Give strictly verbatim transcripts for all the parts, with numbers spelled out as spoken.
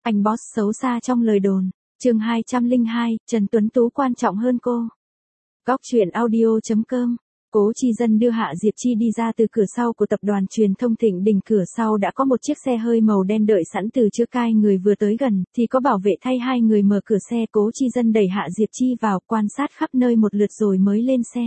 Anh boss xấu xa trong lời đồn. Chương hai trăm lẻ hai, Trần Tuấn Tú quan trọng hơn cô. Góc truyện audio chấm com. Cố Chi Dân đưa Hạ Diệp Chi đi ra từ cửa sau của tập đoàn truyền thông Thịnh Đình. Cửa sau đã có một chiếc xe hơi màu đen đợi sẵn từ trước cai người vừa tới gần, thì có bảo vệ thay hai người mở cửa xe. Cố Chi Dân đẩy Hạ Diệp Chi vào, quan sát khắp nơi một lượt rồi mới lên xe.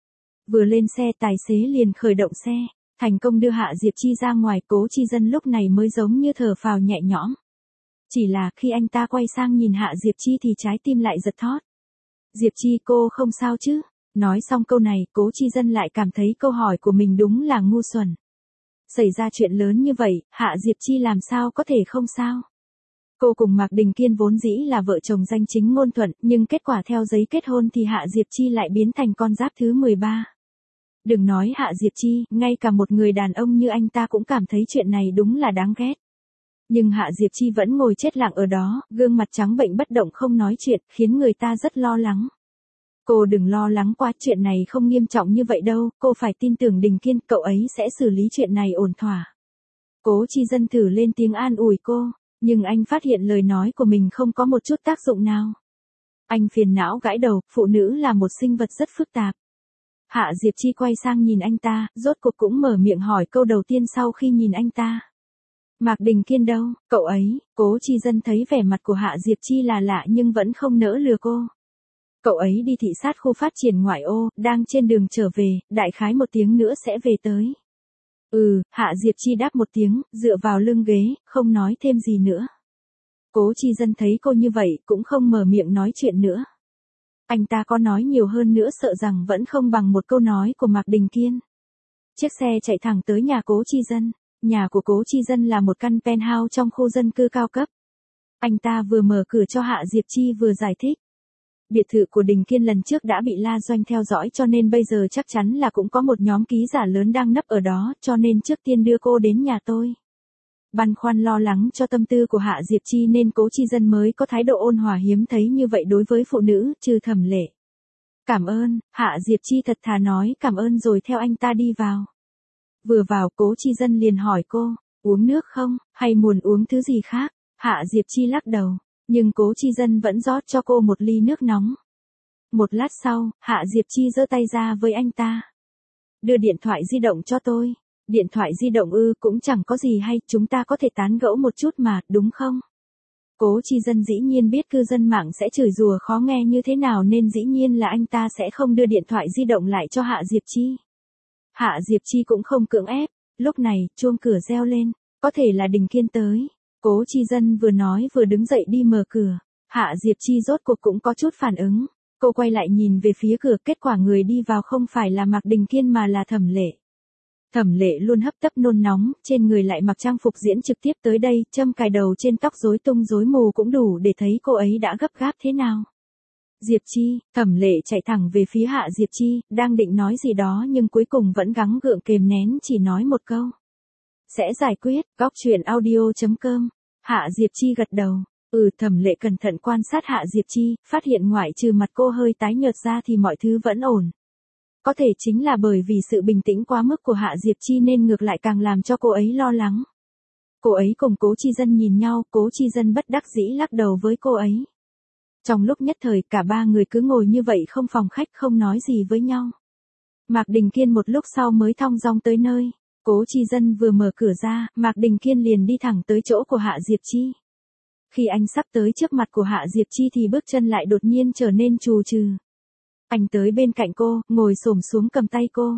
Vừa lên xe tài xế liền khởi động xe, thành công đưa Hạ Diệp Chi ra ngoài. Cố Chi Dân lúc này mới giống như thở phào nhẹ nhõm. Chỉ là khi anh ta quay sang nhìn Hạ Diệp Chi thì trái tim lại giật thót. Diệp Chi, cô không sao chứ? Nói xong câu này, Cố Chi Dân lại cảm thấy câu hỏi của mình đúng là ngu xuẩn. Xảy ra chuyện lớn như vậy, Hạ Diệp Chi làm sao có thể không sao? Cô cùng Mạc Đình Kiên vốn dĩ là vợ chồng danh chính ngôn thuận, nhưng kết quả theo giấy kết hôn thì Hạ Diệp Chi lại biến thành con giáp thứ mười ba. Đừng nói Hạ Diệp Chi, ngay cả một người đàn ông như anh ta cũng cảm thấy chuyện này đúng là đáng ghét. Nhưng Hạ Diệp Chi vẫn ngồi chết lặng ở đó, gương mặt trắng bệnh bất động không nói chuyện, khiến người ta rất lo lắng. Cô đừng lo lắng quá, chuyện này không nghiêm trọng như vậy đâu, cô phải tin tưởng Đình Kiên, cậu ấy sẽ xử lý chuyện này ổn thỏa. Cố Chi Dân thử lên tiếng an ủi cô, nhưng anh phát hiện lời nói của mình không có một chút tác dụng nào. Anh phiền não gãi đầu, phụ nữ là một sinh vật rất phức tạp. Hạ Diệp Chi quay sang nhìn anh ta, rốt cuộc cũng mở miệng hỏi câu đầu tiên sau khi nhìn anh ta. Mạc Đình Kiên đâu, cậu ấy? Cố Chi Dân thấy vẻ mặt của Hạ Diệp Chi là lạ nhưng vẫn không nỡ lừa cô. Cậu ấy đi thị sát khu phát triển ngoại ô, đang trên đường trở về, đại khái một tiếng nữa sẽ về tới. Ừ, Hạ Diệp Chi đáp một tiếng, dựa vào lưng ghế, không nói thêm gì nữa. Cố Chi Dân thấy cô như vậy, cũng không mở miệng nói chuyện nữa. Anh ta có nói nhiều hơn nữa sợ rằng vẫn không bằng một câu nói của Mạc Đình Kiên. Chiếc xe chạy thẳng tới nhà Cố Chi Dân. Nhà của Cố Chi Dân là một căn penthouse trong khu dân cư cao cấp. Anh ta vừa mở cửa cho Hạ Diệp Chi vừa giải thích. Biệt thự của Đình Kiên lần trước đã bị La Doanh theo dõi cho nên bây giờ chắc chắn là cũng có một nhóm ký giả lớn đang nấp ở đó, cho nên trước tiên đưa cô đến nhà tôi. Băn khoăn lo lắng cho tâm tư của Hạ Diệp Chi nên Cố Chi Dân mới có thái độ ôn hòa hiếm thấy như vậy đối với phụ nữ, trừ Thẩm Lệ. Cảm ơn, Hạ Diệp Chi thật thà nói cảm ơn rồi theo anh ta đi vào. Vừa vào Cố Chi Dân liền hỏi cô, uống nước không, hay muốn uống thứ gì khác? Hạ Diệp Chi lắc đầu, nhưng Cố Chi Dân vẫn rót cho cô một ly nước nóng. Một lát sau, Hạ Diệp Chi giơ tay ra với anh ta. Đưa điện thoại di động cho tôi. Điện thoại di động ư, cũng chẳng có gì hay, chúng ta có thể tán gẫu một chút mà, đúng không? Cố Chi Dân dĩ nhiên biết cư dân mạng sẽ chửi rủa khó nghe như thế nào nên dĩ nhiên là anh ta sẽ không đưa điện thoại di động lại cho Hạ Diệp Chi. Hạ Diệp Chi cũng không cưỡng ép, lúc này, chuông cửa reo lên, có thể là Đình Kiên tới. Cố Chi Dân vừa nói vừa đứng dậy đi mở cửa, Hạ Diệp Chi rốt cuộc cũng có chút phản ứng, cô quay lại nhìn về phía cửa, kết quả người đi vào không phải là Mạc Đình Kiên mà là Thẩm Lệ. Thẩm Lệ luôn hấp tấp nôn nóng, trên người lại mặc trang phục diễn trực tiếp tới đây, châm cài đầu trên tóc rối tung rối mù cũng đủ để thấy cô ấy đã gấp gáp thế nào. Diệp Chi, Thẩm Lệ chạy thẳng về phía Hạ Diệp Chi, đang định nói gì đó nhưng cuối cùng vẫn gắng gượng kềm nén chỉ nói một câu. Sẽ giải quyết, góc truyện audio chấm com. Hạ Diệp Chi gật đầu. Ừ, Thẩm Lệ cẩn thận quan sát Hạ Diệp Chi, phát hiện ngoại trừ mặt cô hơi tái nhợt ra thì mọi thứ vẫn ổn. Có thể chính là bởi vì sự bình tĩnh quá mức của Hạ Diệp Chi nên ngược lại càng làm cho cô ấy lo lắng. Cô ấy cùng Cố Chi Dân nhìn nhau, Cố Chi Dân bất đắc dĩ lắc đầu với cô ấy. Trong lúc nhất thời cả ba người cứ ngồi như vậy không phòng khách không nói gì với nhau. Mạc Đình Kiên một lúc sau mới thong dong tới nơi. Cố Chi Dân vừa mở cửa ra, Mạc Đình Kiên liền đi thẳng tới chỗ của Hạ Diệp Chi. Khi anh sắp tới trước mặt của Hạ Diệp Chi thì bước chân lại đột nhiên trở nên trù trừ. Anh tới bên cạnh cô, ngồi xổm xuống cầm tay cô.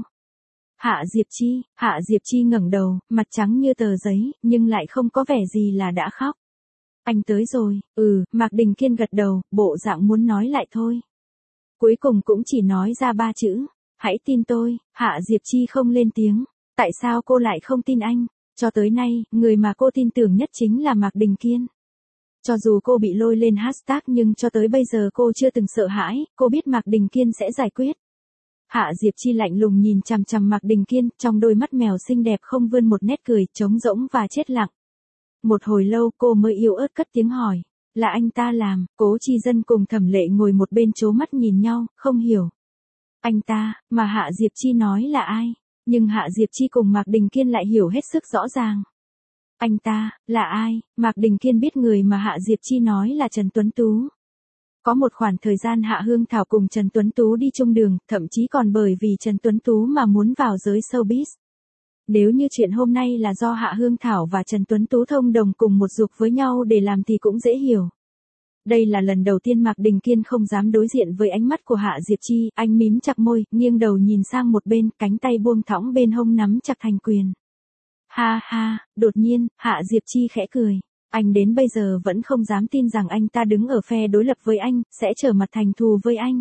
Hạ Diệp Chi, Hạ Diệp Chi ngẩng đầu, mặt trắng như tờ giấy, nhưng lại không có vẻ gì là đã khóc. Anh tới rồi, ừ, Mạc Đình Kiên gật đầu, bộ dạng muốn nói lại thôi. Cuối cùng cũng chỉ nói ra ba chữ, hãy tin tôi. Hạ Diệp Chi không lên tiếng. Tại sao cô lại không tin anh? Cho tới nay, người mà cô tin tưởng nhất chính là Mạc Đình Kiên. Cho dù cô bị lôi lên hashtag nhưng cho tới bây giờ cô chưa từng sợ hãi, cô biết Mạc Đình Kiên sẽ giải quyết. Hạ Diệp Chi lạnh lùng nhìn chằm chằm Mạc Đình Kiên, trong đôi mắt mèo xinh đẹp không vươn một nét cười, trống rỗng và chết lặng. Một hồi lâu cô mới yếu ớt cất tiếng hỏi, là anh ta làm? Cố Chi Dân cùng Thẩm Lệ ngồi một bên trố mắt nhìn nhau, không hiểu. Anh ta, mà Hạ Diệp Chi nói là ai? Nhưng Hạ Diệp Chi cùng Mạc Đình Kiên lại hiểu hết sức rõ ràng. Anh ta, là ai? Mạc Đình Kiên biết người mà Hạ Diệp Chi nói là Trần Tuấn Tú. Có một khoảng thời gian Hạ Hương Thảo cùng Trần Tuấn Tú đi chung đường, thậm chí còn bởi vì Trần Tuấn Tú mà muốn vào giới showbiz. Nếu như chuyện hôm nay là do Hạ Hương Thảo và Trần Tuấn Tú thông đồng cùng một dục với nhau để làm thì cũng dễ hiểu. Đây là lần đầu tiên Mạc Đình Kiên không dám đối diện với ánh mắt của Hạ Diệp Chi, anh mím chặt môi, nghiêng đầu nhìn sang một bên, cánh tay buông thõng bên hông nắm chặt thành quyền. Ha ha, đột nhiên, Hạ Diệp Chi khẽ cười. Anh đến bây giờ vẫn không dám tin rằng anh ta đứng ở phe đối lập với anh, sẽ trở mặt thành thù với anh.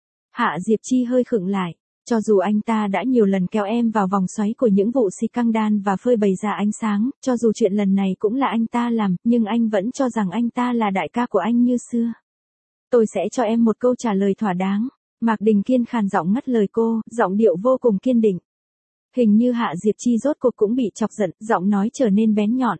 Hạ Diệp Chi hơi khựng lại. Cho dù anh ta đã nhiều lần kéo em vào vòng xoáy của những vụ scandal và phơi bày ra ánh sáng, cho dù chuyện lần này cũng là anh ta làm, nhưng anh vẫn cho rằng anh ta là đại ca của anh như xưa. Tôi sẽ cho em một câu trả lời thỏa đáng. Mạc Đình Kiên khàn giọng ngắt lời cô, giọng điệu vô cùng kiên định. Hình như Hạ Diệp Chi rốt cuộc cũng bị chọc giận, giọng nói trở nên bén nhọn.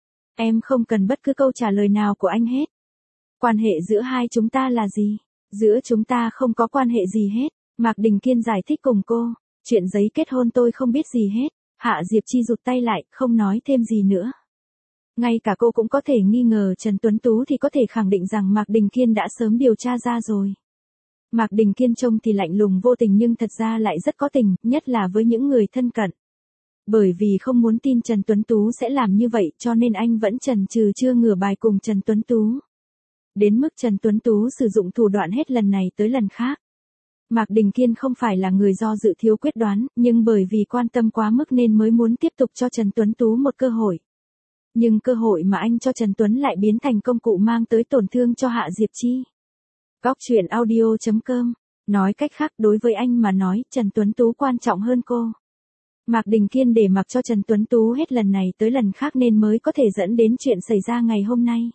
Em không cần bất cứ câu trả lời nào của anh hết. Quan hệ giữa hai chúng ta là gì? Giữa chúng ta không có quan hệ gì hết. Mạc Đình Kiên giải thích cùng cô. Chuyện giấy kết hôn tôi không biết gì hết. Hạ Diệp Chi rụt tay lại, không nói thêm gì nữa. Ngay cả cô cũng có thể nghi ngờ Trần Tuấn Tú thì có thể khẳng định rằng Mạc Đình Kiên đã sớm điều tra ra rồi. Mạc Đình Kiên trông thì lạnh lùng vô tình nhưng thật ra lại rất có tình, nhất là với những người thân cận. Bởi vì không muốn tin Trần Tuấn Tú sẽ làm như vậy cho nên anh vẫn chần chừ chưa ngửa bài cùng Trần Tuấn Tú. Đến mức Trần Tuấn Tú sử dụng thủ đoạn hết lần này tới lần khác. Mạc Đình Kiên không phải là người do dự thiếu quyết đoán, nhưng bởi vì quan tâm quá mức nên mới muốn tiếp tục cho Trần Tuấn Tú một cơ hội. Nhưng cơ hội mà anh cho Trần Tuấn lại biến thành công cụ mang tới tổn thương cho Hạ Diệp Chi. Góc truyện audio chấm com. Nói cách khác đối với anh mà nói Trần Tuấn Tú quan trọng hơn cô. Mạc Đình Kiên để mặc cho Trần Tuấn Tú hết lần này tới lần khác nên mới có thể dẫn đến chuyện xảy ra ngày hôm nay.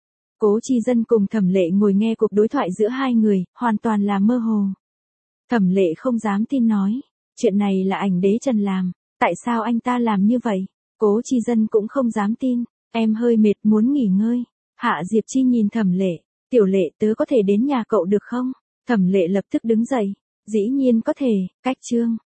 Cố Chi Dân cùng Thẩm Lệ ngồi nghe cuộc đối thoại giữa hai người, hoàn toàn là mơ hồ. Thẩm Lệ không dám tin nói, chuyện này là ảnh đế Trần làm, tại sao anh ta làm như vậy? Cố Chi Dân cũng không dám tin, em hơi mệt muốn nghỉ ngơi. Hạ Diệp Chi nhìn Thẩm Lệ, tiểu Lệ tớ có thể đến nhà cậu được không? Thẩm Lệ lập tức đứng dậy, dĩ nhiên có thể, cách chương.